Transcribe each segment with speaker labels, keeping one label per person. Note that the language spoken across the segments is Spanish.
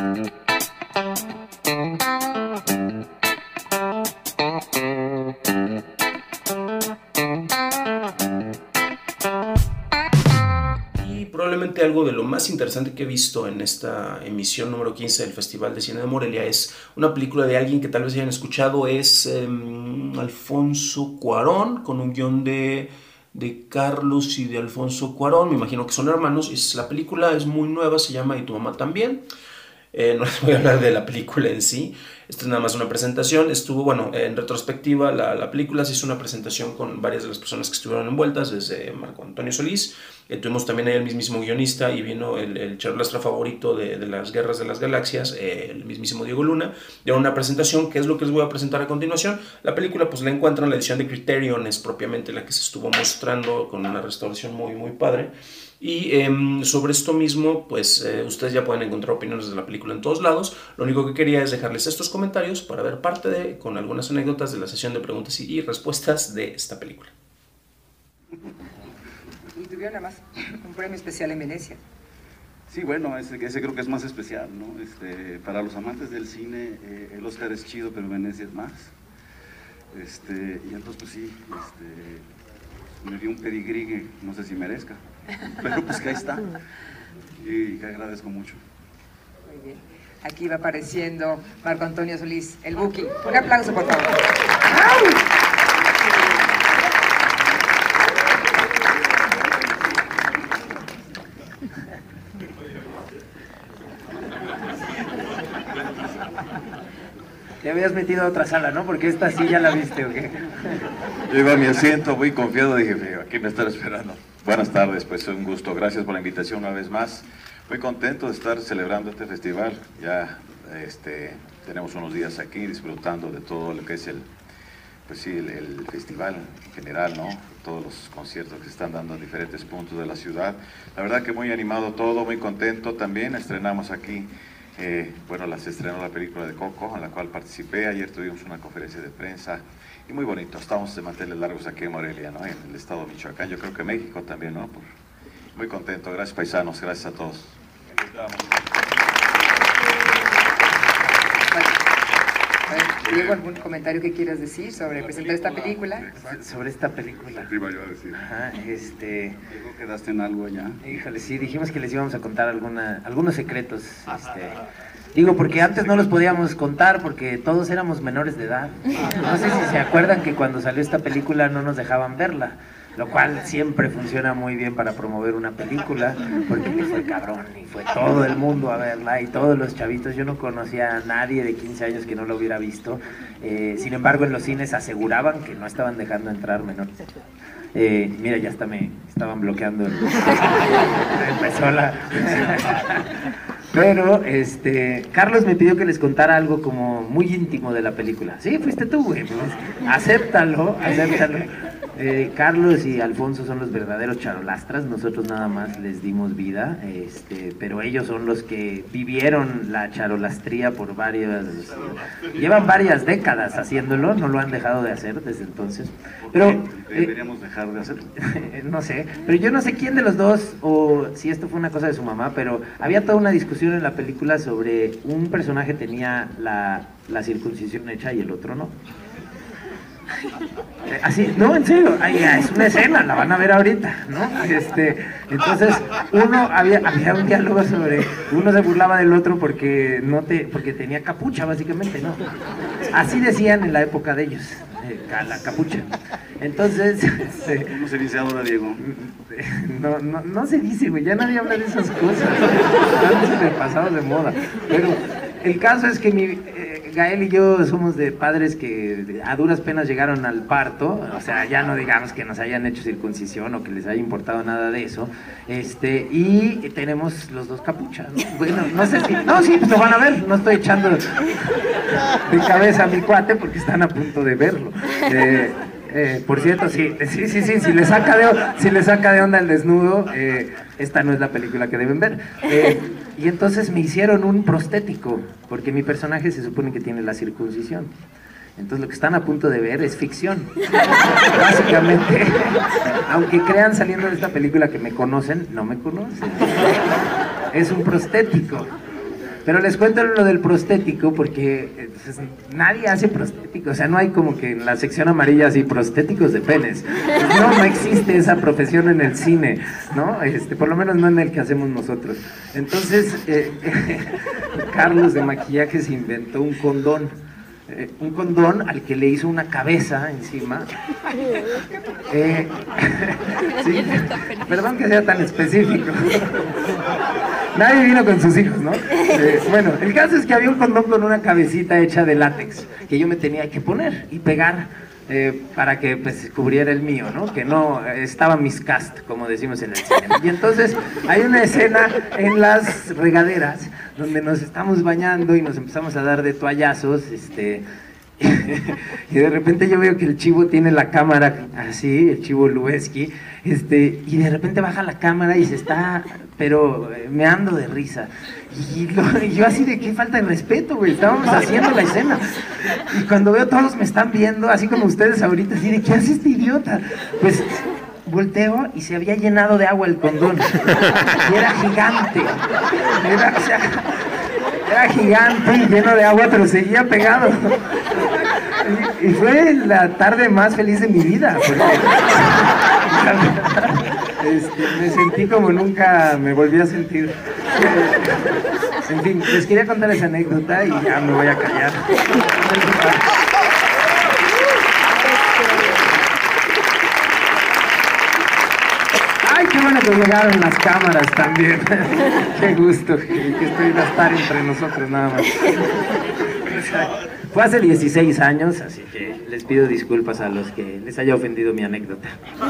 Speaker 1: Probablemente algo de lo más interesante que he visto en esta emisión número 15 del Festival de Cine de Morelia es una película de alguien que tal vez hayan escuchado, es Alfonso Cuarón, con un guión de Carlos y de Alfonso Cuarón, me imagino que son hermanos. La película es muy nueva, se llama Y tu mamá también. No les voy a hablar de la película en sí, esto es nada más una presentación. Estuvo, bueno, en retrospectiva la película se hizo una presentación con varias de las personas que estuvieron envueltas, desde Marco Antonio Solís, tuvimos también ahí el mismísimo guionista y vino el charolastra favorito de las Guerras de las Galaxias, el mismísimo Diego Luna, dio una presentación que es lo que les voy a presentar a continuación. La película pues la encuentran en la edición de Criterion, es propiamente la que se estuvo mostrando con una restauración muy muy padre. Y sobre esto mismo, pues ustedes ya pueden encontrar opiniones de la película en todos lados. Lo único que quería es dejarles estos comentarios para ver parte con algunas anécdotas de la sesión de preguntas y respuestas de esta película.
Speaker 2: Y tuvieron además un premio especial en Venecia.
Speaker 3: Sí, bueno, ese creo que es más especial, ¿no? Para los amantes del cine, el Oscar es chido, pero Venecia es más. Y entonces, pues sí, me dio un pedigrí que no sé si merezca, pero pues que ahí está, y que agradezco mucho.
Speaker 2: Muy bien. Aquí va apareciendo Marco Antonio Solís, el Buki. Un aplauso, por favor. ¡Au!
Speaker 4: Te habías metido a otra sala, ¿no? Porque esta sí ya la viste, ¿o qué?
Speaker 3: Yo iba a mi asiento muy confiado, dije, aquí me están esperando. Buenas tardes, pues un gusto, gracias por la invitación una vez más. Muy contento de estar celebrando este festival. Ya tenemos unos días aquí disfrutando de todo lo que es el festival en general, ¿no? Todos los conciertos que se están dando en diferentes puntos de la ciudad. La verdad que muy animado todo, muy contento también. Estrenamos aquí, se estrenó la película de Coco, en la cual participé. Ayer tuvimos una conferencia de prensa y muy bonito. Estamos de manteles largos aquí en Morelia, ¿no? En el estado de Michoacán, yo creo que México también, ¿no? Muy contento, gracias paisanos, gracias a todos.
Speaker 2: Diego, ¿algún comentario que quieras decir sobre presentar esta película?
Speaker 4: Sobre esta película.
Speaker 3: Te iba yo a decir.
Speaker 4: Ajá,
Speaker 3: Diego, ¿quedaste en algo ya?
Speaker 4: Híjole, sí, dijimos que les íbamos a contar algunos secretos. Digo, porque antes no los podíamos contar porque todos éramos menores de edad. No sé si se acuerdan que cuando salió esta película no nos dejaban verla, lo cual siempre funciona muy bien para promover una película, porque fue cabrón y fue todo el mundo a verla y todos los chavitos. Yo no conocía a nadie de 15 años que no lo hubiera visto. Sin embargo, en los cines aseguraban que no estaban dejando entrar menores. Mira, ya hasta me estaban bloqueando. Empezó la... Pero, Carlos me pidió que les contara algo como muy íntimo de la película. Sí, fuiste tú, güey. Pues, acéptalo. Carlos y Alfonso son los verdaderos charolastras, nosotros nada más les dimos vida, pero ellos son los que vivieron la charolastría por llevan varias décadas haciéndolo, no lo han dejado de hacer desde entonces. Pero
Speaker 3: deberíamos dejar de hacerlo.
Speaker 4: No sé, pero yo no sé quién de los dos, o si esto fue una cosa de su mamá, pero había toda una discusión en la película sobre un personaje tenía la circuncisión hecha y el otro no. Así, no, en serio, es una escena, la van a ver ahorita, ¿no? Entonces, había un diálogo sobre, uno se burlaba del otro porque tenía capucha, básicamente, ¿no? Así decían en la época de ellos, la capucha. Entonces,
Speaker 3: ¿cómo se dice ahora, Diego?
Speaker 4: No se dice, güey, ya nadie habla de esas cosas, están súper pasados de moda. Pero el caso es que Gael y yo somos de padres que a duras penas llegaron al parto, o sea, ya no digamos que nos hayan hecho circuncisión o que les haya importado nada de eso, y tenemos los dos capuchas, ¿no? Bueno, no sé si, no, sí, pues lo van a ver, no estoy echando de cabeza a mi cuate porque están a punto de verlo. Por cierto, sí, si le saca de onda el desnudo, esta no es la película que deben ver. Y entonces me hicieron un prostético, porque mi personaje se supone que tiene la circuncisión. Entonces lo que están a punto de ver es ficción. Básicamente, aunque crean saliendo de esta película que me conocen, no me conocen. Es un prostético. Pero les cuento lo del prostético porque pues, nadie hace prostético, o sea, no hay como que en la sección amarilla así prostéticos de penes. No existe esa profesión en el cine, ¿no? Por lo menos no en el que hacemos nosotros. Entonces, Carlos de maquillaje se inventó un condón al que le hizo una cabeza encima. Sí, perdón que sea tan específico. Nadie vino con sus hijos, ¿no? Bueno, el caso es que había un condón con una cabecita hecha de látex que yo me tenía que poner y pegar para que pues cubriera el mío, ¿no? Que no estaba miscast, como decimos en el cine. Y entonces hay una escena en las regaderas donde nos estamos bañando y nos empezamos a dar de toallazos, y de repente yo veo que el chivo tiene la cámara así, el chivo Lubeski, y de repente baja la cámara y se está, pero meando de risa. Y yo así de qué falta de respeto, güey, estábamos haciendo la escena. Y cuando veo todos me están viendo, así como ustedes ahorita, así de ¿qué hace este idiota? Pues volteo y se había llenado de agua el condón. Y era gigante. Era gigante y lleno de agua, pero seguía pegado. Y fue la tarde más feliz de mi vida. Me sentí como nunca me volví a sentir. En fin, les quería contar esa anécdota y ya me voy a callar. Ay, qué bueno que llegaron las cámaras también. Qué gusto que estoy a estar entre nosotros nada más. Fue hace 16 años, así que les pido disculpas a los que les haya ofendido mi anécdota.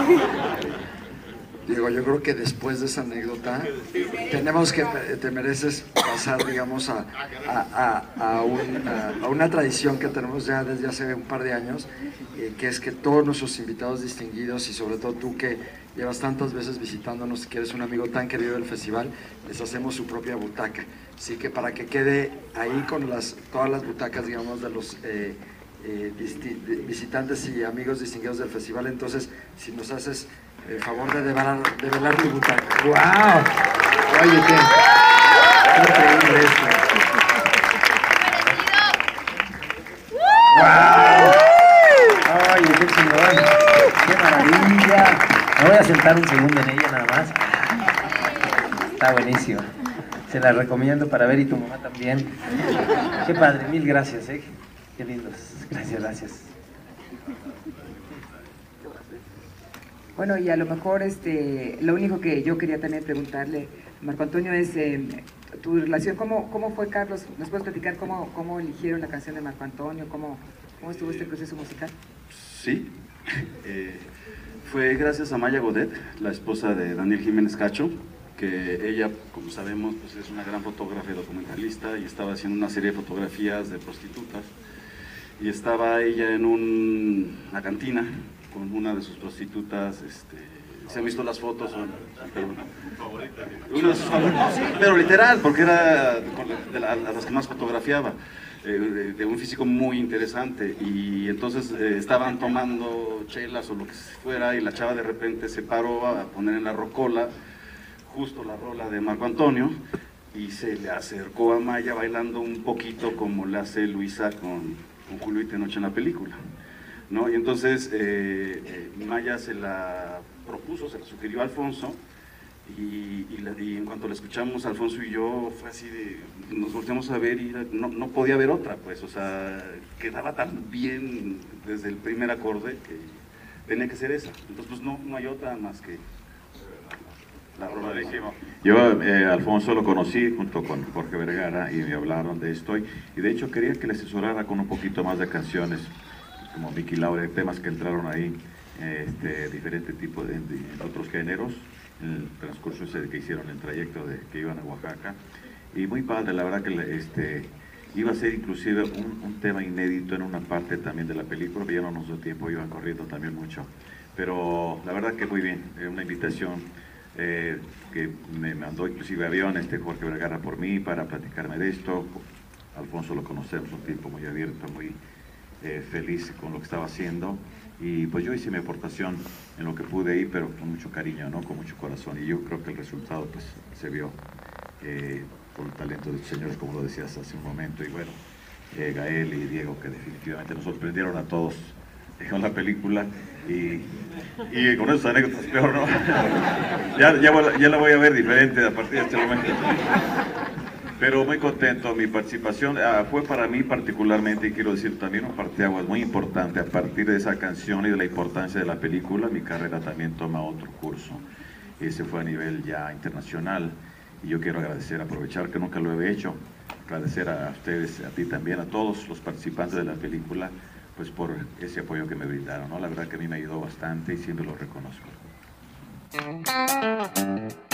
Speaker 5: Diego, yo creo que después de esa anécdota tenemos que, te mereces pasar, digamos, a una tradición que tenemos ya desde hace un par de años, que es que todos nuestros invitados distinguidos y sobre todo tú que llevas tantas veces visitándonos, que eres un amigo tan querido del festival, les hacemos su propia butaca. Así que para que quede ahí con todas las butacas, digamos, de los visitantes y amigos distinguidos del festival, entonces si nos haces el favor de develar tu butaca.
Speaker 4: ¡Wow! Oye, qué increíble esto. ¡Wow! Oye, qué chingón. ¡Qué maravilla! Me voy a sentar un segundo en ella nada más. Está buenísimo. Se la recomiendo para ver y tu mamá también. Qué padre, mil gracias, Qué lindos. Gracias.
Speaker 2: Bueno, y a lo mejor lo único que yo quería también preguntarle, Marco Antonio, es tu relación, ¿cómo fue, Carlos? ¿Nos puedes platicar cómo eligieron la canción de Marco Antonio? ¿Cómo estuvo este proceso musical?
Speaker 6: Sí, fue gracias a Maya Godet, la esposa de Daniel Jiménez Cacho, que ella, como sabemos, pues es una gran fotógrafa y documentalista y estaba haciendo una serie de fotografías de prostitutas y estaba ella en una cantina con una de sus prostitutas, ¿se han visto las fotos? Una de sus favoritas, pero literal, porque era de las que más fotografiaba, de un físico muy interesante, y entonces estaban tomando chelas o lo que fuera, y la chava de repente se paró a poner en la rocola, justo la rola de Marco Antonio, y se le acercó a Maya bailando un poquito como le hace Luisa con Julio y Tenoch en la película, ¿no? Y entonces Maya se la propuso, se la sugirió a Alfonso, y en cuanto la escuchamos, Alfonso y yo, fue así de, nos volteamos a ver y no podía haber otra, pues, o sea, quedaba tan bien desde el primer acorde que tenía que ser esa. Entonces, pues no hay otra más que la rola de Jimo.
Speaker 3: Yo Alfonso lo conocí junto con Jorge Vergara y me hablaron de esto, y de hecho quería que le asesorara con un poquito más de canciones, como Vicky Laure, temas que entraron ahí, diferente tipo de otros géneros, en el transcurso ese que hicieron el trayecto de que iban a Oaxaca, y muy padre, la verdad que iba a ser inclusive un tema inédito en una parte también de la película, que ya no nos dio tiempo, iban corriendo también mucho, pero la verdad que muy bien, una invitación que me mandó inclusive avión Jorge Vergara por mí para platicarme de esto. Alfonso lo conocemos, un tipo muy abierto, muy feliz con lo que estaba haciendo, y pues yo hice mi aportación en lo que pude ir, pero con mucho cariño, ¿no? Con mucho corazón, y yo creo que el resultado pues se vio. por el talento de los señores, como lo decías hace un momento, y bueno, Gael y Diego, que definitivamente nos sorprendieron a todos con la película, y con esas anécdotas peor, ¿no? ya la voy a ver diferente a partir de este momento. Pero muy contento, mi participación fue para mí particularmente, y quiero decir también, un parteaguas muy importante. A partir de esa canción y de la importancia de la película, mi carrera también toma otro curso. Ese fue a nivel ya internacional, y yo quiero agradecer, aprovechar que nunca lo he hecho, agradecer a ustedes, a ti también, a todos los participantes de la película, pues por ese apoyo que me brindaron, ¿no? La verdad que a mí me ayudó bastante y siempre lo reconozco.